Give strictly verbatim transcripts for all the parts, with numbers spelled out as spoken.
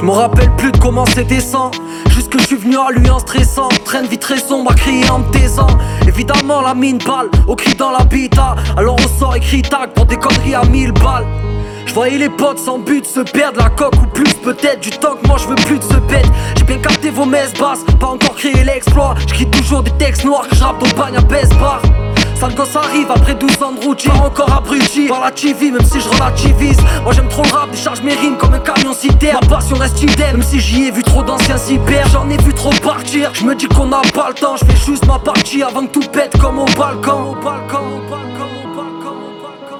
Je me rappelle plus de comment c'était sans. Juste que je suis venu à lui en stressant. Train de vie très sombre à crier en me taisant. Évidemment la mine balle, au cri dans l'habitat. Alors on sort écrit tag pour des conneries à mille balles. Je voyais les potes sans but se perdre la coque ou plus peut-être du temps que moi je veux plus de ce bête. J'ai bien capté vos messes basses, pas encore créé l'exploit. J'écris toujours des textes noirs que je rappe dans bagne à baisse-bar. Sale gosse arrive après douze ans de routine. Pas encore abruti par la T V même si je relativise. Moi j'aime trop le rap, décharge mes rimes comme un camion citerne. Ma passion reste idem, même si j'y ai vu trop d'anciens s'y perdre. J'en ai vu trop partir, je me dis qu'on a pas le temps. Je fais juste ma partie avant que tout pète comme au balcon. Au balcon, au balcon, au balcon, au balcon, au balcon.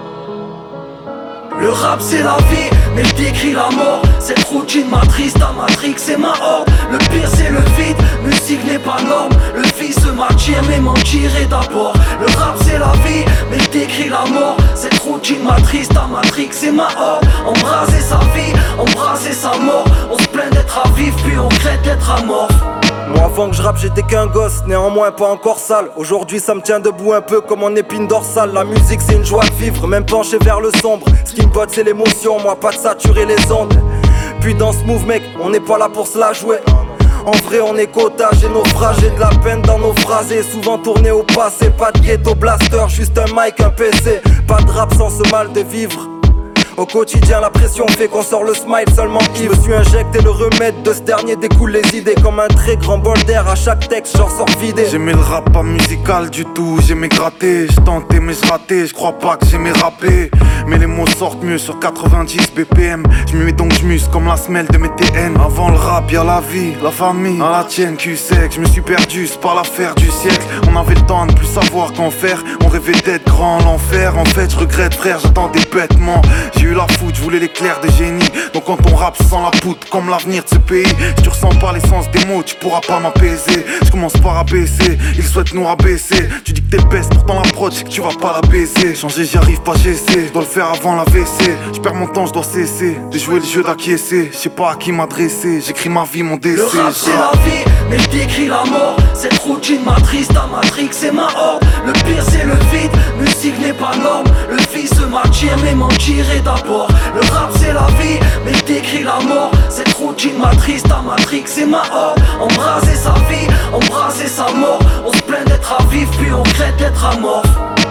Le rap c'est la vie, mais je décris la mort. Cette routine matrice, ta matrix c'est ma horde. Le pire c'est le vide, musique n'est pas norme. Le fils se m'attire mais mentirait d'abord. Le rap c'est la vie, mais je décris la mort. Cette routine matrice, ta matrix c'est ma horde. Embraser sa vie, embraser sa mort. On se plaint d'être à vivre puis on crête d'être amorphe. Moi avant que je rappe j'étais qu'un gosse, néanmoins pas encore sale. Aujourd'hui ça me tient debout un peu comme mon épine dorsale. La musique c'est une joie de vivre, même penché vers le sombre. Ce qui me botte c'est l'émotion, moi pas de saturer les ondes. Puis dans ce move mec, on n'est pas là pour se la jouer. En vrai on est cottage et naufragé, de la peine dans nos phrases et souvent tourné au passé. Pas de ghetto blaster, juste un mic, un P C. Pas de rap sans ce mal de vivre. Au quotidien la pression fait qu'on sort le smile seulement qui. Je me suis injecté le remède de ce dernier, découle les idées. Comme un très grand bol d'air à chaque texte j'en sors vidé. J'aimais le rap pas musical du tout, j'aimais gratter. J'tentais mais j'ratais, j'crois pas que j'aimais rapper. Mais les mots sortent mieux sur quatre-vingt-dix B P M. J'me mets donc j'muse comme la semelle de mes T N. Avant le rap y'a la vie, la famille, à la tienne tu sais que j'me suis perdu, c'est pas l'affaire du siècle. On avait le temps de plus savoir qu'en faire. On rêvait d'être grand, l'enfer. En fait j'regrette frère, j'attendais bêtement. J'ai eu la foudre, je voulais l'éclair de génie. Donc quand on rappe sans la poudre, comme l'avenir de ce pays. Si tu ressens pas l'essence des mots, tu pourras pas m'apaiser. Je commence par abaisser, ils souhaitent nous rabaisser. Tu dis que t'es best, pourtant l'approche c'est que tu vas pas la baiser. Changer j'y arrive pas, j'essaie, je dois le faire avant la V C. Je perds mon temps, je dois cesser de jouer le jeu d'acquiescer. Je sais pas à qui m'adresser, j'écris ma vie, mon décès. Le rap c'est la vie, mais je décris la mort. Cette routine matrice, ta matrix c'est ma horde. Le pire c'est le vide, musique n'est pas norme. Le fils se m'attire mais mentirait d'abord. Le rap c'est la vie, mais je décris la mort. Cette routine matrice, ta matrix c'est ma horde. Embraser sa vie, embraser sa mort. On se plaint d'être à vivre puis on crête d'être amorphe.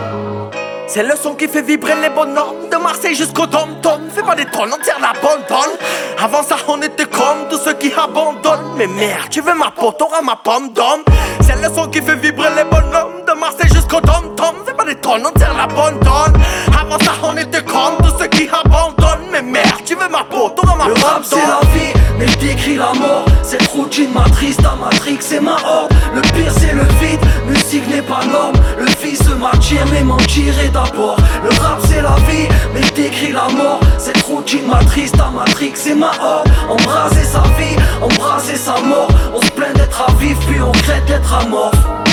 C'est le son qui fait vibrer les bonhommes. De Marseille jusqu'au Dom-Tom. Fais pas des tonnes, on tire la bonne tonne. Avant ça on était comme tous ceux qui abandonnent. Mais merde, tu veux ma peau, t'auras ma pomme d'homme. C'est le son qui fait vibrer les bonhommes. De Marseille jusqu'au Dom-Tom. Fais pas des tonnes, on tire la bonne tonne. Avant ça on était comme tous ceux qui abandonnent. Mais merde, tu veux ma peau, t'auras ma pomme d'homme. Le rap c'est la vie, mais je décris la mort. Cette routine matrice, ta matrix c'est ma horde. Le pire c'est le vide, musique n'est pas norme. Le fils se m'attire mais mentirait d'abord. Le rap c'est la vie, mais je décris la mort. Cette routine matrice, ta matrix c'est ma horde. Embraser sa vie, embraser sa mort. On se plaint d'être à vivre puis on crête d'être amorphe.